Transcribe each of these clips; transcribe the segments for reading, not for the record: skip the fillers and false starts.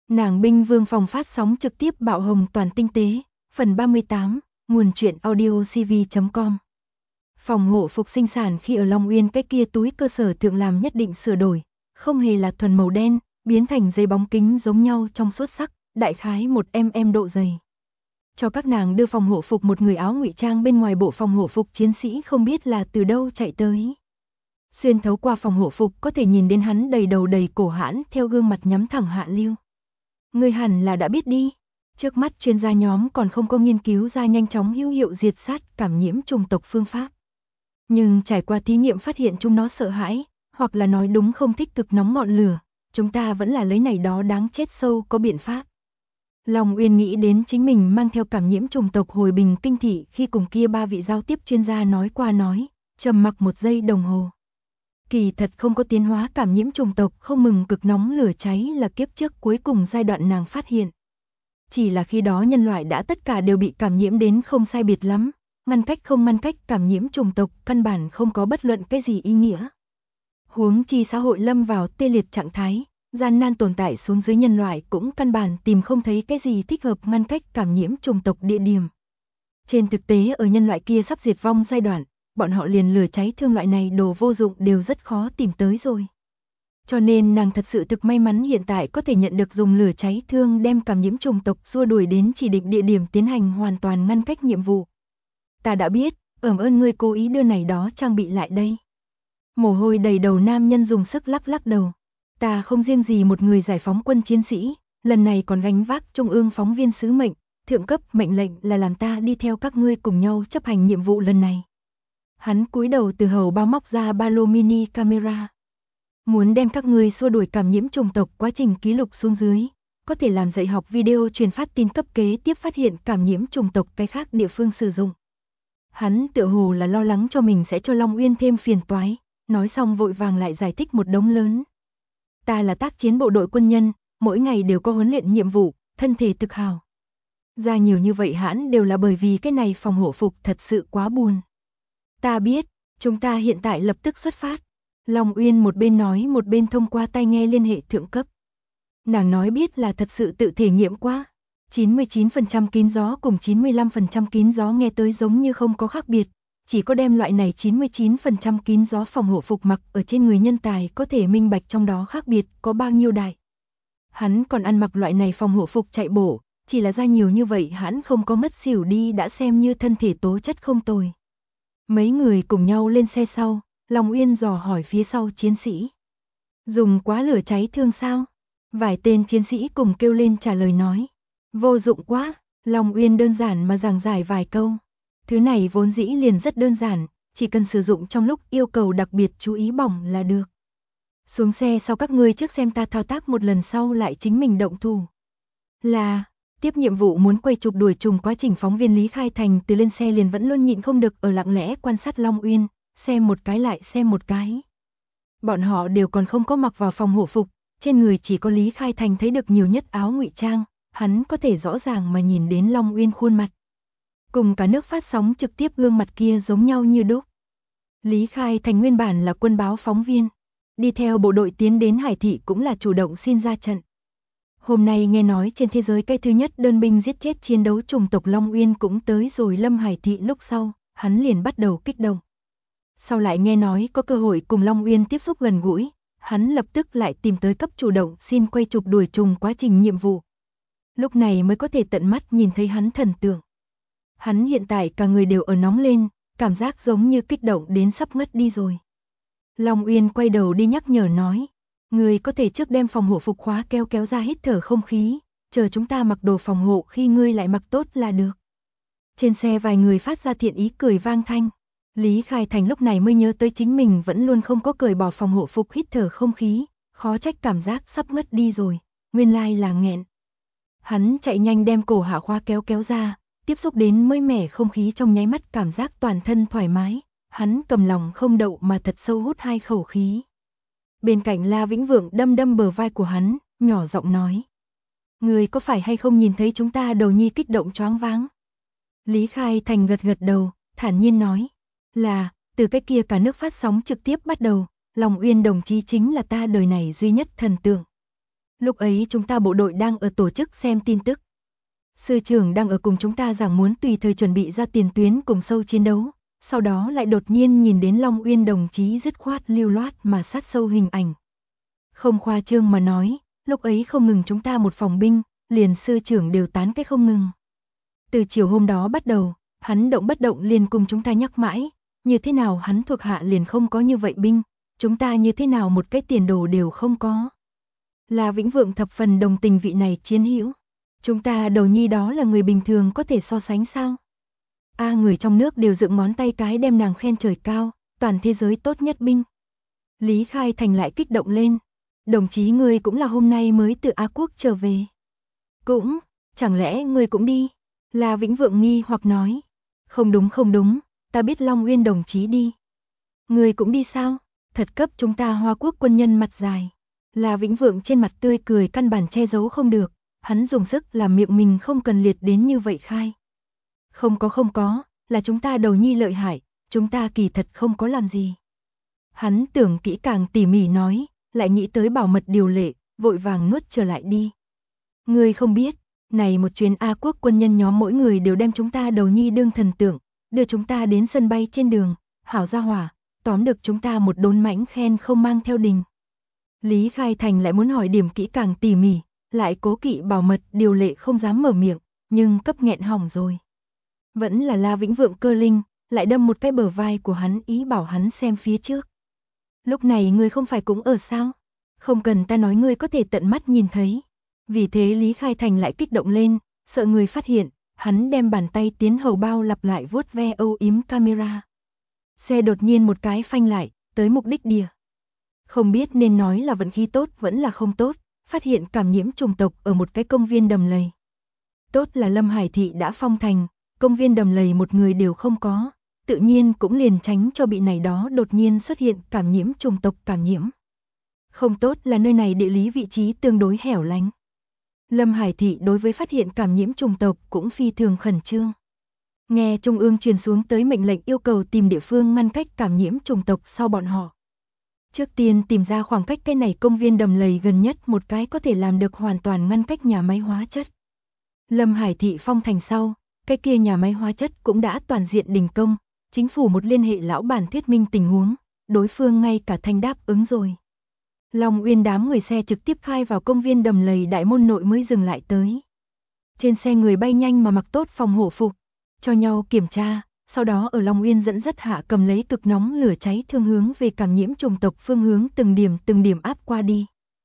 Nàng binh vương phòng phát sóng trực tiếp bạo hồng toàn tinh tế, phần 38, nguồn truyện audio cv.com. Phòng hộ phục sinh sản khi ở Long Uyên cái kia túi cơ sở thượng làm nhất định sửa đổi, không hề là thuần màu đen, biến thành dây bóng kính giống nhau trong suốt sắc, đại khái 1 mm độ dày. Cho các nàng đưa phòng hộ phục một người áo ngụy trang bên ngoài bộ phòng hộ phục chiến sĩ không biết là từ đâu chạy tới. Xuyên thấu qua phòng hộ phục có thể nhìn đến hắn đầy đầu đầy cổ hãn theo gương mặt nhắm thẳng Hạ Lưu. Ngươi hẳn là đã biết đi, trước mắt chuyên gia nhóm còn không có nghiên cứu ra nhanh chóng hữu hiệu diệt sát cảm nhiễm chủng tộc phương pháp. Nhưng trải qua thí nghiệm phát hiện chúng nó sợ hãi, hoặc là nói đúng không thích cực nóng ngọn lửa, chúng ta vẫn là lấy này đó đáng chết sâu có biện pháp. Long Uyên nghĩ đến chính mình mang theo cảm nhiễm chủng tộc hồi Bình Kinh thị khi cùng kia 3 vị giao tiếp chuyên gia nói qua nói, trầm mặc 1 giây đồng hồ. Kỳ thật không có tiến hóa cảm nhiễm chủng tộc không mừng cực nóng lửa cháy là kiếp trước cuối cùng giai đoạn nàng phát hiện. Chỉ là khi đó nhân loại đã tất cả đều bị cảm nhiễm đến không sai biệt lắm, ngăn cách không ngăn cách cảm nhiễm chủng tộc căn bản không có bất luận cái gì ý nghĩa. Huống chi xã hội lâm vào tê liệt trạng thái, gian nan tồn tại xuống dưới nhân loại cũng căn bản tìm không thấy cái gì thích hợp ngăn cách cảm nhiễm chủng tộc địa điểm. Trên thực tế ở nhân loại kia sắp diệt vong giai đoạn, bọn họ liền lửa cháy thương loại này đồ vô dụng đều rất khó tìm tới rồi. Cho nên nàng thật sự thực may mắn hiện tại có thể nhận được dùng lửa cháy thương đem cảm nhiễm chủng tộc xua đuổi đến chỉ định địa điểm tiến hành hoàn toàn ngăn cách nhiệm vụ. Ta đã biết, ơn ngươi cố ý đưa này đó trang bị lại đây. Mồ hôi đầy đầu nam nhân dùng sức lắc lắc đầu. Ta không riêng gì một người giải phóng quân chiến sĩ, lần này còn gánh vác trung ương phóng viên sứ mệnh, thượng cấp mệnh lệnh là làm ta đi theo các ngươi cùng nhau chấp hành nhiệm vụ lần này. Hắn cúi đầu từ hầu bao móc ra ba lô mini camera. Muốn đem các ngươi xua đuổi cảm nhiễm chủng tộc quá trình ký lục xuống dưới, có thể làm dạy học video truyền phát tin cấp kế tiếp phát hiện cảm nhiễm chủng tộc cái khác địa phương sử dụng. Hắn tựa hồ là lo lắng cho mình sẽ cho Long Uyên thêm phiền toái, nói xong vội vàng lại giải thích một đống lớn. Ta là tác chiến bộ đội quân nhân, mỗi ngày đều có huấn luyện nhiệm vụ, thân thể thực hào. Ra nhiều như vậy hãn đều là bởi vì cái này phòng hộ phục thật sự quá buồn. Ta biết, chúng ta hiện tại lập tức xuất phát. Long Uyên một bên nói một bên thông qua tai nghe liên hệ thượng cấp. Nàng nói biết là thật sự tự thể nghiệm qua. 99% kín gió cùng 95% kín gió nghe tới giống như không có khác biệt. Chỉ có đem loại này 99% kín gió phòng hộ phục mặc ở trên người nhân tài có thể minh bạch trong đó khác biệt có bao nhiêu đại. Hắn còn ăn mặc loại này phòng hộ phục chạy bộ, chỉ là ra nhiều như vậy hắn không có mất xỉu đi đã xem như thân thể tố chất không tồi. Mấy người cùng nhau lên xe sau, Long Uyên dò hỏi phía sau chiến sĩ. Dùng quá lửa cháy thương sao? Vài tên chiến sĩ cùng kêu lên trả lời nói. Vô dụng quá, Long Uyên đơn giản mà giảng giải vài câu. Thứ này vốn dĩ liền rất đơn giản, chỉ cần sử dụng trong lúc yêu cầu đặc biệt chú ý bỏng là được. Xuống xe sau các ngươi trước xem ta thao tác một lần sau lại chính mình động thủ. Là, tiếp nhiệm vụ muốn quay chụp đuổi trùng quá trình phóng viên Lý Khai Thành từ lên xe liền vẫn luôn nhịn không được ở lặng lẽ quan sát Long Uyên, xem một cái lại xem một cái. Bọn họ đều còn không có mặc vào phòng hộ phục, trên người chỉ có Lý Khai Thành thấy được nhiều nhất áo ngụy trang, hắn có thể rõ ràng mà nhìn đến Long Uyên khuôn mặt. Cùng cả nước phát sóng trực tiếp gương mặt kia giống nhau như đúc. Lý Khai Thành nguyên bản là quân báo phóng viên, đi theo bộ đội tiến đến Hải Thị cũng là chủ động xin ra trận. Hôm nay nghe nói trên thế giới cái thứ nhất đơn binh giết chết chiến đấu chủng tộc Long Uyên cũng tới rồi Lâm Hải Thị lúc sau, hắn liền bắt đầu kích động. Sau lại nghe nói có cơ hội cùng Long Uyên tiếp xúc gần gũi, hắn lập tức lại tìm tới cấp chủ động xin quay chụp đuổi trùng quá trình nhiệm vụ. Lúc này mới có thể tận mắt nhìn thấy hắn thần tượng. Hắn hiện tại cả người đều ở nóng lên, cảm giác giống như kích động đến sắp ngất đi rồi. Long Uyên quay đầu đi nhắc nhở nói, người có thể trước đem phòng hộ phục khóa kéo ra hít thở không khí, chờ chúng ta mặc đồ phòng hộ khi ngươi lại mặc tốt là được. Trên xe vài người phát ra thiện ý cười vang thanh. Lý Khai Thành lúc này mới nhớ tới chính mình vẫn luôn không có cởi bỏ phòng hộ phục hít thở không khí, khó trách cảm giác sắp ngất đi rồi, nguyên lai là nghẹn. Hắn chạy nhanh đem cổ hạ khóa kéo ra, tiếp xúc đến mới mẻ không khí trong nháy mắt cảm giác toàn thân thoải mái, hắn cầm lòng không đậu mà thật sâu hút 2 khẩu khí. Bên cạnh La Vĩnh Vượng đâm bờ vai của hắn, nhỏ giọng nói. Người có phải hay không nhìn thấy chúng ta đầu nhi kích động choáng váng? Lý Khai Thành gật đầu, thản nhiên nói. Là, từ cái kia cả nước phát sóng trực tiếp bắt đầu, Long Uyên đồng chí chính là ta đời này duy nhất thần tượng. Lúc ấy chúng ta bộ đội đang ở tổ chức xem tin tức. Sư trưởng đang ở cùng chúng ta giảng muốn tùy thời chuẩn bị ra tiền tuyến cùng sâu chiến đấu. Sau đó lại đột nhiên nhìn đến Long Uyên đồng chí dứt khoát lưu loát mà sát sâu hình ảnh. Không khoa trương mà nói, lúc ấy không ngừng chúng ta một phòng binh, liền sư trưởng đều tán cái không ngừng. Từ chiều hôm đó bắt đầu, hắn động bất động liền cùng chúng ta nhắc mãi, như thế nào hắn thuộc hạ liền không có như vậy binh, chúng ta như thế nào một cái tiền đồ đều không có. La Vĩnh Vượng thập phần đồng tình vị này chiến hữu. Chúng ta đầu nhi đó là người bình thường có thể so sánh sao? Người trong nước đều dựng ngón tay cái đem nàng khen trời cao, toàn thế giới tốt nhất binh. Lý Khai Thành lại kích động lên. Đồng chí ngươi cũng là hôm nay mới từ Á Quốc trở về. Cũng, chẳng lẽ ngươi cũng đi? La Vĩnh Vượng nghi hoặc nói. Không đúng, ta biết Long Uyên đồng chí đi. Ngươi cũng đi sao? Thật cấp chúng ta Hoa Quốc quân nhân mặt dài. La Vĩnh Vượng trên mặt tươi cười căn bản che giấu không được, hắn dùng sức làm miệng mình không cần liệt đến như vậy khai. Không có, là chúng ta đầu nhi lợi hại, chúng ta kỳ thật không có làm gì. Hắn tưởng kỹ càng tỉ mỉ nói, lại nghĩ tới bảo mật điều lệ, vội vàng nuốt trở lại đi. Ngươi không biết, này một chuyến A Quốc quân nhân nhóm mỗi người đều đem chúng ta đầu nhi đương thần tượng, đưa chúng ta đến sân bay trên đường, hảo gia hỏa, tóm được chúng ta một đốn mãnh khen không mang theo đình. Lý Khai Thành lại muốn hỏi điểm kỹ càng tỉ mỉ, lại cố kỵ bảo mật điều lệ không dám mở miệng, nhưng cấp nghẹn hỏng rồi. Vẫn là La Vĩnh Vượng cơ linh, lại đâm một cái bờ vai của hắn ý bảo hắn xem phía trước. Lúc này ngươi không phải cũng ở sao? Không cần ta nói ngươi có thể tận mắt nhìn thấy. Vì thế Lý Khai Thành lại kích động lên, sợ người phát hiện, hắn đem bàn tay tiến hầu bao lặp lại vuốt ve âu yếm camera. Xe đột nhiên một cái phanh lại, tới mục đích địa. Không biết nên nói là vận khí tốt vẫn là không tốt, phát hiện cảm nhiễm trùng tộc ở một cái công viên đầm lầy. Tốt là Lâm Hải Thị đã phong thành, công viên đầm lầy một người đều không có, tự nhiên cũng liền tránh cho bị này đó đột nhiên xuất hiện cảm nhiễm trùng tộc cảm nhiễm. Không tốt là nơi này địa lý vị trí tương đối hẻo lánh. Lâm Hải Thị đối với phát hiện cảm nhiễm trùng tộc cũng phi thường khẩn trương. Nghe Trung ương truyền xuống tới mệnh lệnh yêu cầu tìm địa phương ngăn cách cảm nhiễm trùng tộc sau bọn họ. Trước tiên tìm ra khoảng cách cái này công viên đầm lầy gần nhất một cái có thể làm được hoàn toàn ngăn cách nhà máy hóa chất. Lâm Hải Thị phong thành sau, cái kia nhà máy hóa chất cũng đã toàn diện đình công, chính phủ một liên hệ lão bản thuyết minh tình huống, đối phương ngay cả thanh đáp ứng rồi. Long Uyên đám người xe trực tiếp khai vào công viên đầm lầy đại môn nội mới dừng lại tới. Trên xe người bay nhanh mà mặc tốt phòng hộ phục, cho nhau kiểm tra, sau đó ở Long Uyên dẫn dắt hạ cầm lấy cực nóng lửa cháy thương hướng về cảm nhiễm trùng tộc phương hướng từng điểm áp qua đi.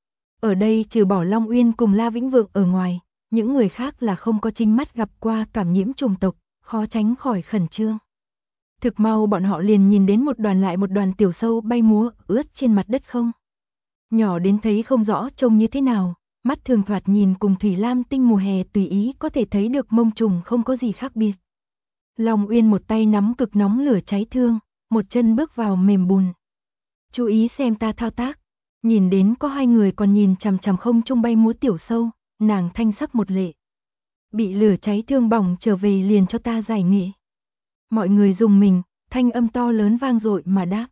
Ở đây trừ bỏ Long Uyên cùng La Vĩnh Vượng ở ngoài, những người khác là không có chính mắt gặp qua cảm nhiễm trùng tộc, khó tránh khỏi khẩn trương. Thực mau bọn họ liền nhìn đến một đoàn lại một đoàn tiểu sâu bay múa ướt trên mặt đất không. Nhỏ đến thấy không rõ trông như thế nào, mắt thường thoạt nhìn cùng thủy lam tinh mùa hè tùy ý có thể thấy được mông trùng không có gì khác biệt. Long Uyên một tay nắm cực nóng lửa cháy thương, một chân bước vào mềm bùn. Chú ý xem ta thao tác, nhìn đến có hai người còn nhìn chằm chằm không trung bay múa tiểu sâu, nàng thanh sắc một lệ. Bị lửa cháy thương bỏng trở về liền cho ta giải nghệ. Mọi người dùng mình, thanh âm to lớn vang dội mà đáp.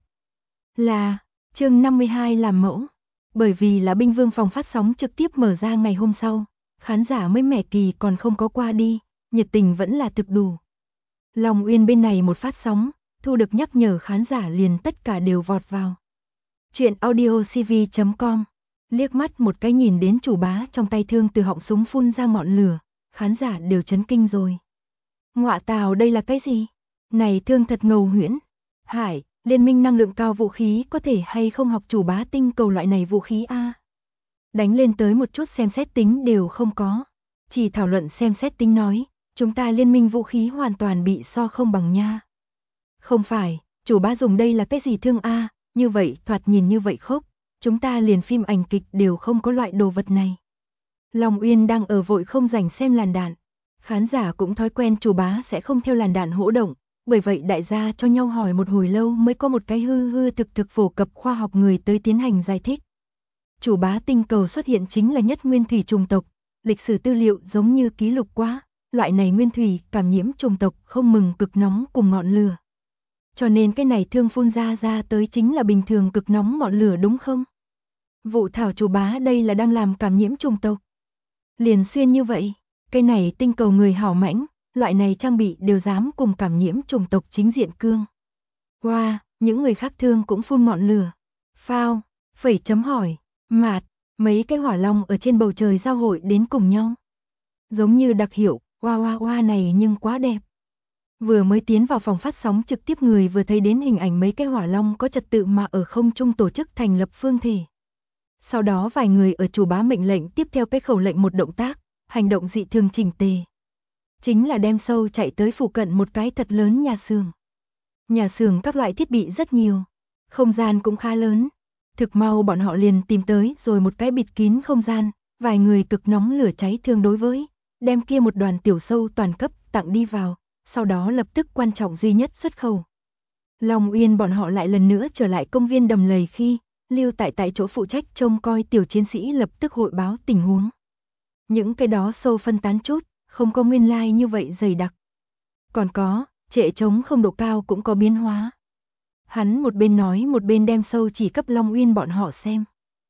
Là, chương 52 làm mẫu. Bởi vì là binh vương phòng phát sóng trực tiếp mở ra ngày hôm sau, khán giả mới mẻ kỳ còn không có qua đi, nhiệt tình vẫn là thực đủ. Long Uyên bên này một phát sóng, thu được nhắc nhở khán giả liền tất cả đều vọt vào. Chuyện audiocv.com. Liếc mắt một cái nhìn đến chủ bá trong tay thương từ họng súng phun ra ngọn lửa, khán giả đều chấn kinh rồi. Ngọa tào đây là cái gì? Này thương thật ngầu huyễn. Hải, liên minh năng lượng cao vũ khí có thể hay không học chủ bá tinh cầu loại này vũ khí a? Đánh lên tới một chút xem xét tính đều không có. Chỉ thảo luận xem xét tính nói, chúng ta liên minh vũ khí hoàn toàn bị so không bằng nha. Không phải, chủ bá dùng đây là cái gì thương a? Như vậy thoạt nhìn như vậy khốc, chúng ta liền phim ảnh kịch đều không có loại đồ vật này. Long Uyên đang ở vội không rảnh xem làn đạn. Khán giả cũng thói quen chủ bá sẽ không theo làn đạn hỗ động, bởi vậy đại gia cho nhau hỏi một hồi lâu mới có một cái hư thực phổ cập khoa học người tới tiến hành giải thích. Chủ bá tinh cầu xuất hiện chính là nhất nguyên thủy trùng tộc, lịch sử tư liệu giống như ký lục quá, loại này nguyên thủy cảm nhiễm trùng tộc không mừng cực nóng cùng ngọn lửa. Cho nên cái này thương phun ra tới chính là bình thường cực nóng ngọn lửa đúng không? Vụ thảo chủ bá đây là đang làm cảm nhiễm chủng tộc. Liền xuyên như vậy, cái này tinh cầu người hảo mãnh, loại này trang bị đều dám cùng cảm nhiễm chủng tộc chính diện cương. Wow, những người khác thương cũng phun ngọn lửa. Phao, phẩy chấm hỏi, mạt, mấy cái hỏa long ở trên bầu trời giao hội đến cùng nhau. Giống như đặc hiệu, wow này nhưng quá đẹp. Vừa mới tiến vào phòng phát sóng trực tiếp người vừa thấy đến hình ảnh mấy cái hỏa long có trật tự mà ở không trung tổ chức thành lập phương thể. Sau đó vài người ở chủ bá mệnh lệnh tiếp theo cái khẩu lệnh một động tác, hành động dị thường chỉnh tề. Chính là đem sâu chạy tới phụ cận một cái thật lớn nhà xưởng. Nhà xưởng các loại thiết bị rất nhiều, không gian cũng khá lớn. Thực mau bọn họ liền tìm tới rồi một cái bịt kín không gian, vài người cực nóng lửa cháy thương đối với, đem kia một đoàn tiểu sâu toàn cấp tặng đi vào, sau đó lập tức quan trọng duy nhất xuất khẩu. Long Uyên bọn họ lại lần nữa trở lại công viên đầm lầy khi, lưu tại chỗ phụ trách trông coi tiểu chiến sĩ lập tức hội báo tình huống. Những cái đó sâu phân tán chút, không có nguyên lai như vậy dày đặc. Còn có, trệ trống không độ cao cũng có biến hóa. Hắn một bên nói một bên đem sâu chỉ cấp Long Uyên bọn họ xem.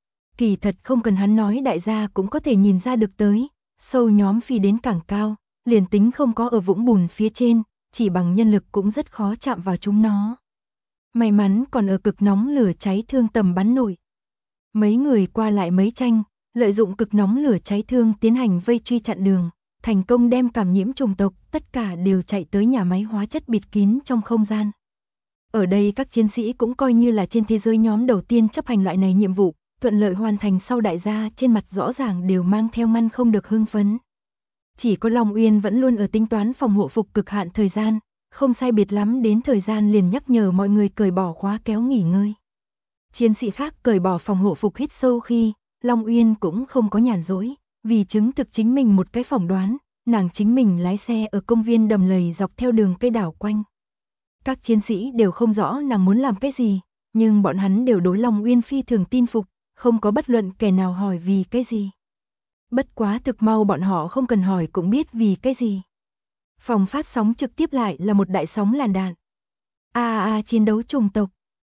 Kỳ thật không cần hắn nói đại gia cũng có thể nhìn ra được tới, sâu nhóm phi đến càng cao, liền tính không có ở vũng bùn phía trên, chỉ bằng nhân lực cũng rất khó chạm vào chúng nó. May mắn còn ở cực nóng lửa cháy thương tầm bắn nổi. Mấy người qua lại mấy tranh, lợi dụng cực nóng lửa cháy thương tiến hành vây truy chặn đường, thành công đem cảm nhiễm chủng tộc tất cả đều chạy tới nhà máy hóa chất bịt kín trong không gian. Ở đây các chiến sĩ cũng coi như là trên thế giới nhóm đầu tiên chấp hành loại này nhiệm vụ, thuận lợi hoàn thành sau đại gia trên mặt rõ ràng đều mang theo măn không được hưng phấn. Chỉ có Long Uyên vẫn luôn ở tính toán phòng hộ phục cực hạn thời gian, không sai biệt lắm đến thời gian liền nhắc nhở mọi người cởi bỏ khóa kéo nghỉ ngơi. Chiến sĩ khác cởi bỏ phòng hộ phục hít sâu khi, Long Uyên cũng không có nhàn rỗi, vì chứng thực chính mình một cái phỏng đoán, nàng chính mình lái xe ở công viên đầm lầy dọc theo đường cây đảo quanh. Các chiến sĩ đều không rõ nàng muốn làm cái gì, nhưng bọn hắn đều đối Long Uyên phi thường tin phục, không có bất luận kẻ nào hỏi vì cái gì. Bất quá thực mau bọn họ không cần hỏi cũng biết vì cái gì. Phòng phát sóng trực tiếp lại là một đại sóng làn đạn. Chiến đấu chủng tộc.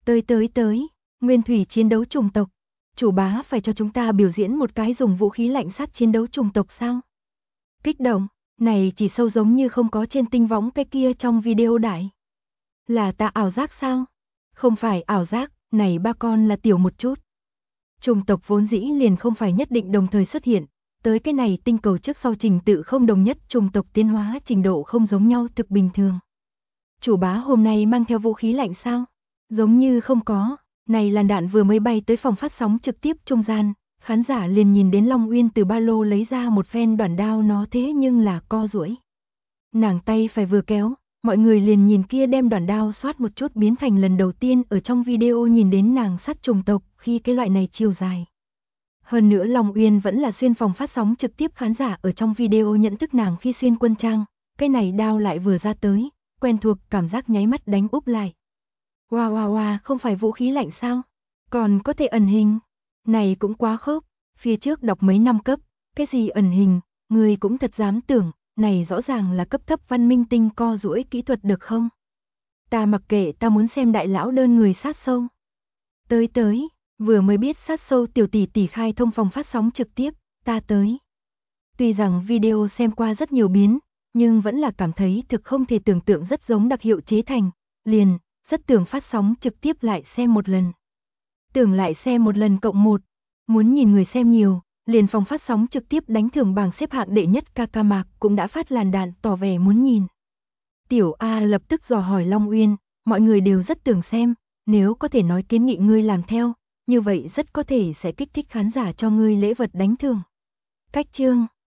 Tới, nguyên thủy chiến đấu chủng tộc. Chủ bá phải cho chúng ta biểu diễn một cái dùng vũ khí lạnh sát chiến đấu chủng tộc sao? Kích động, này chỉ sâu giống như không có trên tinh võng cái kia trong video đại. Là ta ảo giác sao? Không phải ảo giác, này ba con là tiểu một chút. Chủng tộc vốn dĩ liền không phải nhất định đồng thời xuất hiện, tới cái này tinh cầu trước sau trình tự không đồng nhất, chủng tộc tiến hóa trình độ không giống nhau thực bình thường. Chủ bá hôm nay mang theo vũ khí lạnh sao? Giống như không có, này làn đạn vừa mới bay tới phòng phát sóng trực tiếp trung gian, khán giả liền nhìn đến Long Uyên từ ba lô lấy ra một phen đoản đao, nó thế nhưng là co duỗi. Nàng tay phải vừa kéo, mọi người liền nhìn kia đem đoản đao xoát một chút biến thành lần đầu tiên ở trong video nhìn đến nàng sát chủng tộc khi cái loại này chiều dài. Hơn nữa Long Uyên vẫn là xuyên phòng phát sóng trực tiếp, khán giả ở trong video nhận thức nàng khi xuyên quân trang, cái này đao lại vừa ra tới, quen thuộc cảm giác nháy mắt đánh úp lại. Wow, không phải vũ khí lạnh sao? Còn có thể ẩn hình. Này cũng quá khớp, phía trước đọc mấy năm cấp, cái gì ẩn hình, người cũng thật dám tưởng, này rõ ràng là cấp thấp văn minh tinh co duỗi kỹ thuật được không? Ta mặc kệ, ta muốn xem đại lão đơn người sát sâu. Tới, vừa mới biết sát sâu tiểu tỷ tỷ khai thông phòng phát sóng trực tiếp, ta tới. Tuy rằng video xem qua rất nhiều biến, nhưng vẫn là cảm thấy thực không thể tưởng tượng, rất giống đặc hiệu chế thành, liền, rất tưởng phát sóng trực tiếp lại xem một lần. Tưởng lại xem một lần cộng một, muốn nhìn người xem nhiều, liền phòng phát sóng trực tiếp đánh thưởng bảng xếp hạng đệ nhất ca mạc cũng đã phát làn đạn tỏ vẻ muốn nhìn. Tiểu A lập tức dò hỏi Long Uyên, mọi người đều rất tưởng xem, nếu có thể nói kiến nghị ngươi làm theo, như vậy rất có thể sẽ kích thích khán giả cho ngươi lễ vật đánh thưởng. Cách chương